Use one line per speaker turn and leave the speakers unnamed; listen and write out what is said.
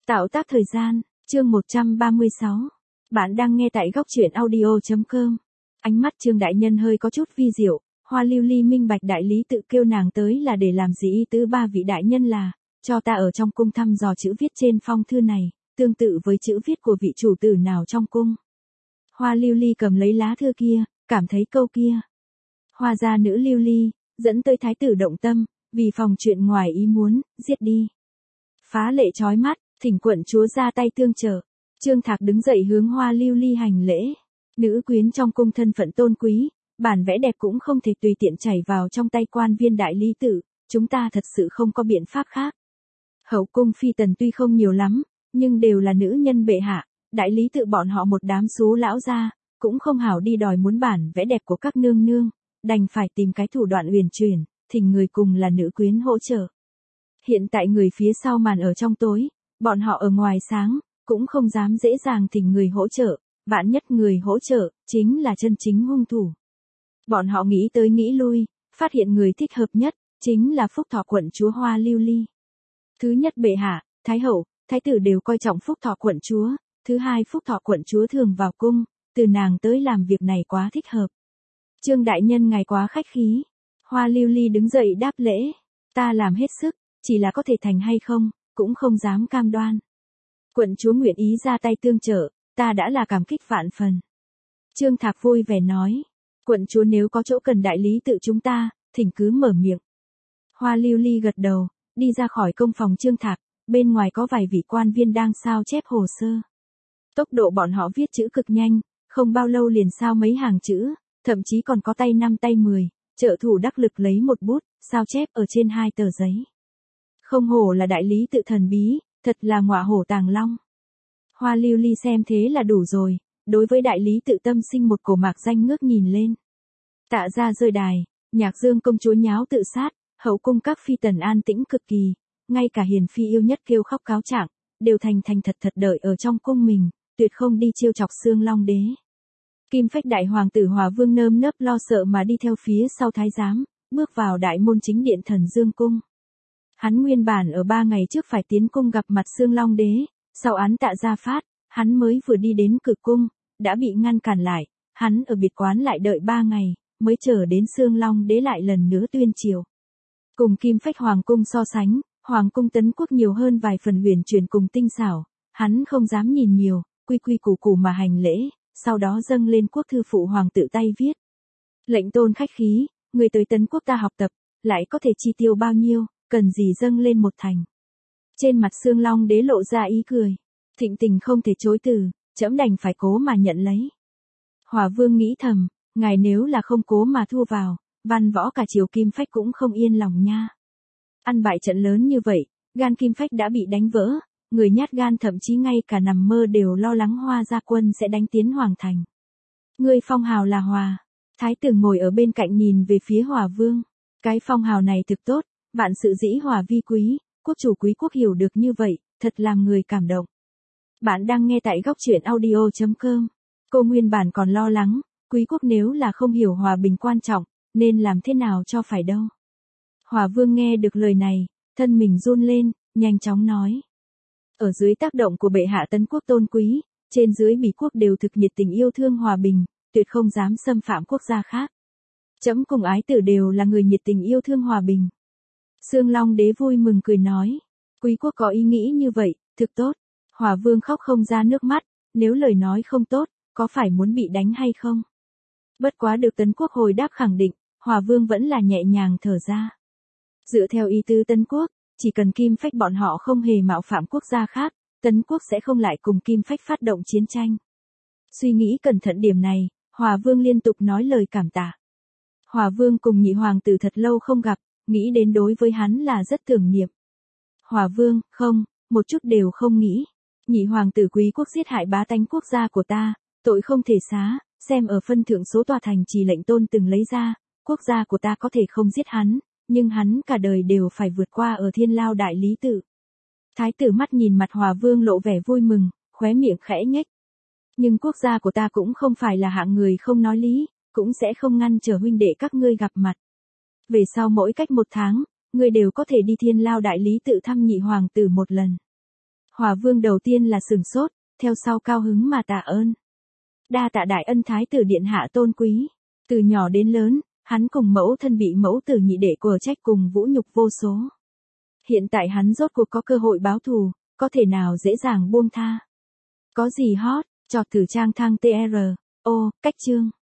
Tạo tác thời gian, chương 136. Bạn đang nghe tại góc truyện audio.com. Ánh mắt Trương đại nhân hơi có chút vi diệu, Hoa Lưu Ly minh bạch đại lý tự kêu nàng tới là để làm gì, ý tứ ba vị đại nhân là, cho ta ở trong cung thăm dò chữ viết trên phong thư này, tương tự với chữ viết của vị chủ tử nào trong cung. Hoa Lưu Ly cầm lấy lá thư kia, cảm thấy câu kia. Hoa gia nữ Lưu Ly, dẫn tới thái tử động tâm, vì phòng chuyện ngoài ý muốn, giết đi. Phá lệ chói mắt, thỉnh quận chúa ra tay tương trợ. Trương Thạc đứng dậy hướng Hoa Lưu Ly hành lễ. Nữ quyến trong cung thân phận tôn quý, bản vẽ đẹp cũng không thể tùy tiện chảy vào trong tay quan viên đại lý tự, chúng ta thật sự không có biện pháp khác. Hậu cung phi tần tuy không nhiều lắm, nhưng đều là nữ nhân bệ hạ, đại lý tự bọn họ một đám xú lão gia, cũng không hảo đi đòi muốn bản vẽ đẹp của các nương nương, đành phải tìm cái thủ đoạn uyển chuyển, thỉnh người cùng là nữ quyến hỗ trợ. Hiện tại người phía sau màn ở trong tối, bọn họ ở ngoài sáng, cũng không dám dễ dàng thỉnh người hỗ trợ, vạn nhất người hỗ trợ, chính là chân chính hung thủ. Bọn họ nghĩ tới nghĩ lui, phát hiện người thích hợp nhất, chính là Phúc Thọ quận chúa Hoa Lưu Ly. Thứ nhất bệ hạ, thái hậu, thái tử đều coi trọng Phúc Thọ quận chúa, thứ hai Phúc Thọ quận chúa thường vào cung, từ nàng tới làm việc này quá thích hợp. Trương đại nhân ngài quá khách khí. Hoa Lưu Ly đứng dậy đáp lễ, ta làm hết sức, chỉ là có thể thành hay không, cũng không dám cam đoan. Quận chúa nguyện ý ra tay tương trợ, ta đã là cảm kích vạn phần. Trương Thạc vui vẻ nói, quận chúa nếu có chỗ cần đại lý tự chúng ta, thỉnh cứ mở miệng. Hoa Lưu Ly gật đầu, đi ra khỏi công phòng Trương Thạc, bên ngoài có vài vị quan viên đang sao chép hồ sơ. Tốc độ bọn họ viết chữ cực nhanh, không bao lâu liền sao mấy hàng chữ, thậm chí còn có tay 5 tay 10, trợ thủ đắc lực lấy một bút, sao chép ở trên 2 tờ giấy. Không hổ là đại lý tự thần bí, thật là ngọa hổ tàng long. Hoa Lưu Ly xem thế là đủ rồi, đối với đại lý tự tâm sinh một cổ mạc danh ngước nhìn lên. Tạ ra rơi đài, Nhạc Dương công chúa nháo tự sát, hậu cung các phi tần an tĩnh cực kỳ, ngay cả hiền phi yêu nhất kêu khóc cáo trạng, đều thành thật đợi ở trong cung mình, tuyệt không đi trêu chọc Xương Long đế. Kim Phách đại hoàng tử Hòa Vương nơm nớp lo sợ mà đi theo phía sau thái giám, bước vào đại môn chính điện Thần Dương cung. Hắn nguyên bản ở 3 ngày trước phải tiến cung gặp mặt Xương Long đế, sau án Tạ Gia phát, hắn mới vừa đi đến cửa cung, đã bị ngăn cản lại, hắn ở biệt quán lại đợi 3 ngày, mới chờ đến Xương Long đế lại lần nữa tuyên triều. Cùng Kim Phách hoàng cung so sánh, hoàng cung Tấn Quốc nhiều hơn vài phần huyền chuyển cùng tinh xảo, hắn không dám nhìn nhiều, quy quy củ củ mà hành lễ, sau đó dâng lên quốc thư phụ hoàng tự tay viết. Lệnh tôn khách khí, người tới Tấn Quốc ta học tập, lại có thể chi tiêu bao nhiêu, cần gì dâng lên một thành. Trên mặt Xương Long đế lộ ra ý cười, thịnh tình không thể chối từ, trẫm đành phải cố mà nhận lấy. Hòa Vương nghĩ thầm, ngài nếu là không cố mà thu vào, văn võ cả triều Kim Phách cũng không yên lòng nha. Ăn bại trận lớn như vậy, gan Kim Phách đã bị đánh vỡ, người nhát gan thậm chí ngay cả nằm mơ đều lo lắng Hoa gia quân sẽ đánh tiến hoàng thành. Người phong hào là Hòa. Thái tử ngồi ở bên cạnh nhìn về phía Hòa Vương. Cái phong hào này thực tốt, vạn sự dĩ hòa vi quý, quốc chủ quý quốc hiểu được như vậy, thật làm người cảm động. Bạn đang nghe tại góc truyện audio.com. Cô nguyên bản còn lo lắng, quý quốc nếu là không hiểu hòa bình quan trọng, nên làm thế nào cho phải đâu. Hòa Vương nghe được lời này, thân mình run lên, nhanh chóng nói. Ở dưới tác động của bệ hạ Tấn Quốc tôn quý, trên dưới bỉ quốc đều thực nhiệt tình yêu thương hòa bình, tuyệt không dám xâm phạm quốc gia khác. Trẫm cùng ái tử đều là người nhiệt tình yêu thương hòa bình. Xương Long đế vui mừng cười nói, quý quốc có ý nghĩ như vậy, thực tốt. Hòa Vương khóc không ra nước mắt, nếu lời nói không tốt, có phải muốn bị đánh hay không? Bất quá được Tấn Quốc hồi đáp khẳng định, Hòa Vương vẫn là nhẹ nhàng thở ra. Dựa theo ý tứ Tấn Quốc, chỉ cần Kim Phách bọn họ không hề mạo phạm quốc gia khác, Tấn Quốc sẽ không lại cùng Kim Phách phát động chiến tranh. Suy nghĩ cẩn thận điểm này, Hòa Vương liên tục nói lời cảm tạ. Hòa Vương cùng nhị hoàng tử thật lâu không gặp, nghĩ đến đối với hắn là rất tưởng niệm. Hòa Vương, không, một chút đều không nghĩ. Nhị hoàng tử quý quốc giết hại bá tánh quốc gia của ta, tội không thể xá, xem ở phân thượng số tòa thành trì lệnh tôn từng lấy ra, quốc gia của ta có thể không giết hắn, nhưng hắn cả đời đều phải vượt qua ở thiên lao đại lý tự. Thái tử mắt nhìn mặt Hòa Vương lộ vẻ vui mừng, khóe miệng khẽ nhếch. Nhưng quốc gia của ta cũng không phải là hạng người không nói lý, cũng sẽ không ngăn trở huynh đệ các ngươi gặp mặt. Về sau mỗi cách 1 tháng, ngươi đều có thể đi thiên lao đại lý tự thăm nhị hoàng tử một lần. Hòa vương đầu tiên là sửng sốt, theo sau cao hứng mà tạ ơn. Đa tạ đại ân thái tử điện hạ tôn quý. Từ nhỏ đến lớn, hắn cùng mẫu thân bị mẫu tử nhị đệ quở trách cùng vũ nhục vô số. Hiện tại hắn rốt cuộc có cơ hội báo thù, có thể nào dễ dàng buông tha. Có gì hot, chọt thử trang thang TR, ô, cách chương.